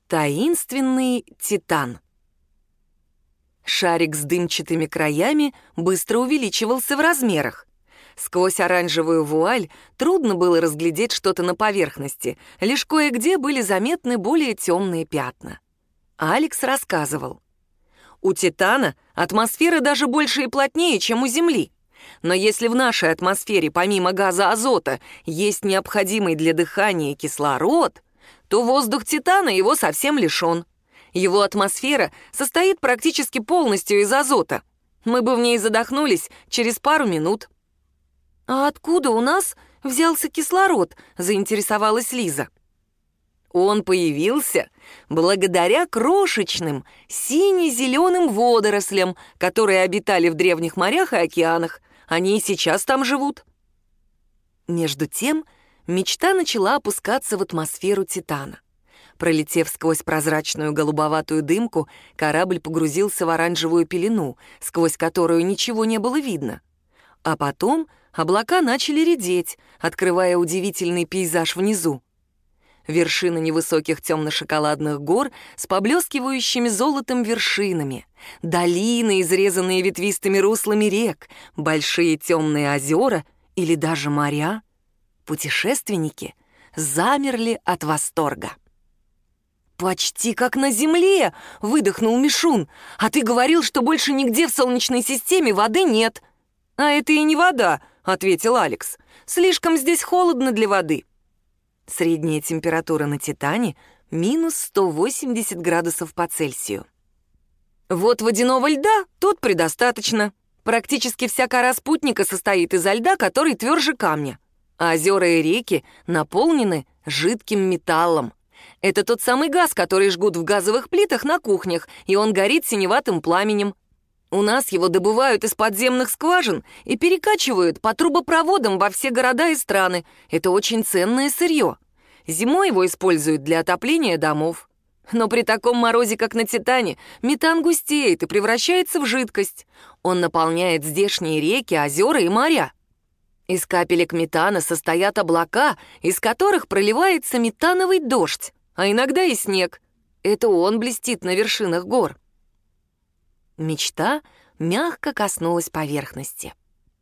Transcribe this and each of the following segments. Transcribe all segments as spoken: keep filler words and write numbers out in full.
Таинственный титан. Шарик с дымчатыми краями быстро увеличивался в размерах. Сквозь оранжевую вуаль трудно было разглядеть что-то на поверхности, лишь кое-где были заметны более темные пятна. Алекс рассказывал. У Титана атмосфера даже больше и плотнее, чем у Земли. Но если в нашей атмосфере помимо газа азота есть необходимый для дыхания кислород, то воздух Титана его совсем лишен. Его атмосфера состоит практически полностью из азота. Мы бы в ней задохнулись через пару минут. «А откуда у нас взялся кислород?» — заинтересовалась Лиза. Он появился благодаря крошечным сине-зеленым водорослям, которые обитали в древних морях и океанах. Они и сейчас там живут. Между тем, мечта начала опускаться в атмосферу Титана. Пролетев сквозь прозрачную голубоватую дымку, корабль погрузился в оранжевую пелену, сквозь которую ничего не было видно. А потом облака начали редеть, открывая удивительный пейзаж внизу. Вершины невысоких темно-шоколадных гор с поблескивающими золотом вершинами, долины, изрезанные ветвистыми руслами рек, большие темные озера или даже моря. Путешественники замерли от восторга. «Почти как на Земле!» — выдохнул Мишун. «А ты говорил, что больше нигде в Солнечной системе воды нет». «А это и не вода», — ответил Алекс. «Слишком здесь холодно для воды». Средняя температура на Титане — минус сто восемьдесят градусов по Цельсию. Вот водяного льда тут предостаточно. Практически вся кора спутника состоит изо льда, который тверже камня. А озера и реки наполнены жидким металлом. Это тот самый газ, который жгут в газовых плитах на кухнях, и он горит синеватым пламенем. У нас его добывают из подземных скважин и перекачивают по трубопроводам во все города и страны. Это очень ценное сырье. Зимой его используют для отопления домов. Но при таком морозе, как на Титане, метан густеет и превращается в жидкость. Он наполняет здешние реки, озера и моря. Из капелек метана состоят облака, из которых проливается метановый дождь, а иногда и снег. Это он блестит на вершинах гор. Мечта мягко коснулась поверхности.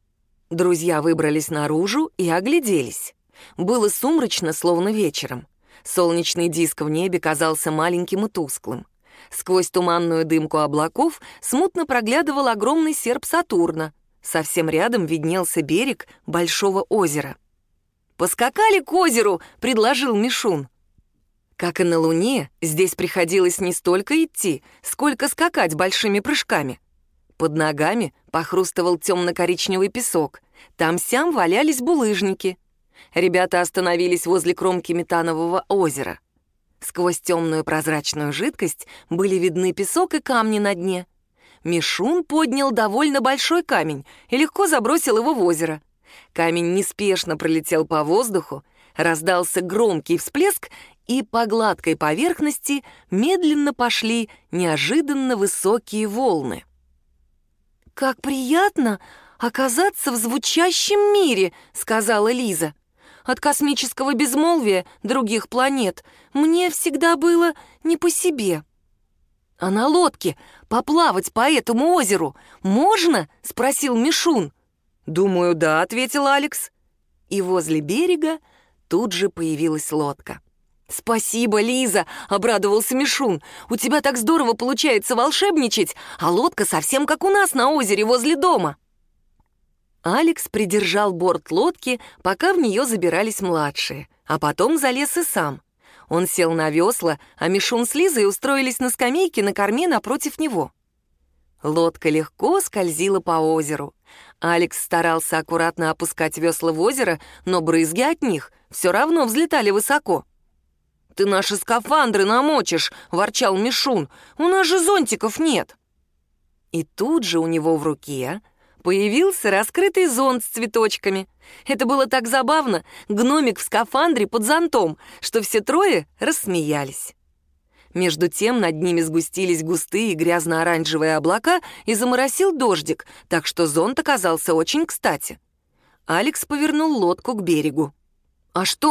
Друзья выбрались наружу и огляделись. Было сумрачно, словно вечером. Солнечный диск в небе казался маленьким и тусклым. Сквозь туманную дымку облаков смутно проглядывал огромный серп Сатурна. Совсем рядом виднелся берег большого озера. «Поскакали к озеру!» — предложил Мишун. Как и на Луне, здесь приходилось не столько идти, сколько скакать большими прыжками. Под ногами похрустывал темно-коричневый песок. Там-сям валялись булыжники. Ребята остановились возле кромки метанового озера. Сквозь темную прозрачную жидкость были видны песок и камни на дне. Мишун поднял довольно большой камень и легко забросил его в озеро. Камень неспешно пролетел по воздуху, раздался громкий всплеск, и по гладкой поверхности медленно пошли неожиданно высокие волны. «Как приятно оказаться в звучащем мире», — сказала Лиза. «От космического безмолвия других планет мне всегда было не по себе». «А на лодке поплавать по этому озеру можно?» — спросил Мишун. «Думаю, да», — ответил Алекс. И возле берега тут же появилась лодка. «Спасибо, Лиза!» — обрадовался Мишун. «У тебя так здорово получается волшебничать, а лодка совсем как у нас на озере возле дома». Алекс придержал борт лодки, пока в нее забирались младшие, а потом залез и сам. Он сел на весла, а Мишун с Лизой устроились на скамейке на корме напротив него. Лодка легко скользила по озеру. Алекс старался аккуратно опускать весла в озеро, но брызги от них все равно взлетали высоко. «Ты наши скафандры намочишь!» — ворчал Мишун. «У нас же зонтиков нет!» И тут же у него в руке появился раскрытый зонт с цветочками. Это было так забавно, гномик в скафандре под зонтом, что все трое рассмеялись. Между тем над ними сгустились густые грязно-оранжевые облака и заморосил дождик, так что зонт оказался очень кстати. Алекс повернул лодку к берегу. «А что,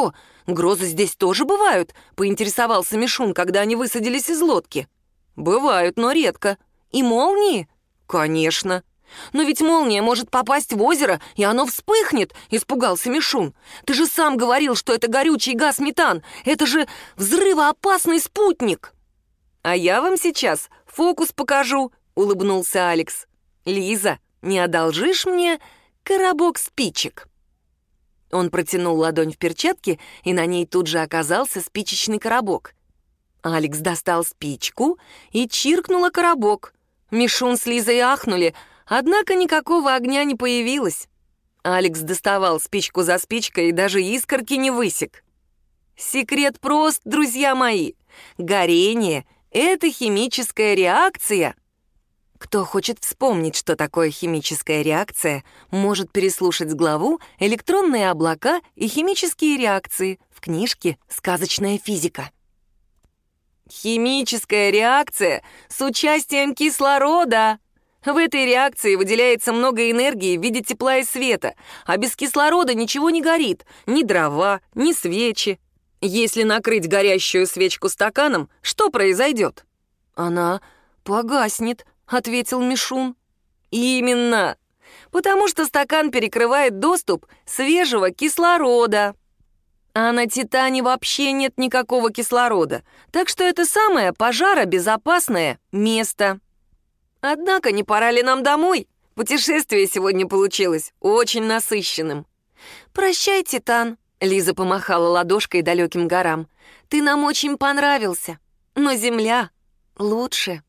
грозы здесь тоже бывают?» — поинтересовался Мишун, когда они высадились из лодки. «Бывают, но редко. И молнии?» «Конечно». «Но ведь молния может попасть в озеро, и оно вспыхнет», — испугался Мишун. «Ты же сам говорил, что это горючий газ метан. Это же взрывоопасный спутник». «А я вам сейчас фокус покажу», — улыбнулся Алекс. «Лиза, не одолжишь мне коробок спичек?» Он протянул ладонь в перчатке, и на ней тут же оказался спичечный коробок. Алекс достал спичку и чиркнул о коробок. Мишун с Лизой ахнули, однако никакого огня не появилось. Алекс доставал спичку за спичкой и даже искорки не высек. Секрет прост, друзья мои. Горение — это химическая реакция. Кто хочет вспомнить, что такое химическая реакция, может переслушать главу «Электронные облака и химические реакции» в книжке «Сказочная физика». Химическая реакция с участием кислорода. В этой реакции выделяется много энергии в виде тепла и света, а без кислорода ничего не горит, ни дрова, ни свечи. Если накрыть горящую свечку стаканом, что произойдет? Она погаснет, ответил Мишун. Именно, потому что стакан перекрывает доступ свежего кислорода. А на Титане вообще нет никакого кислорода, так что это самое пожаробезопасное место. Однако не пора ли нам домой? Путешествие сегодня получилось очень насыщенным. «Прощай, Титан», — Лиза помахала ладошкой далеким горам. «Ты нам очень понравился, но Земля лучше».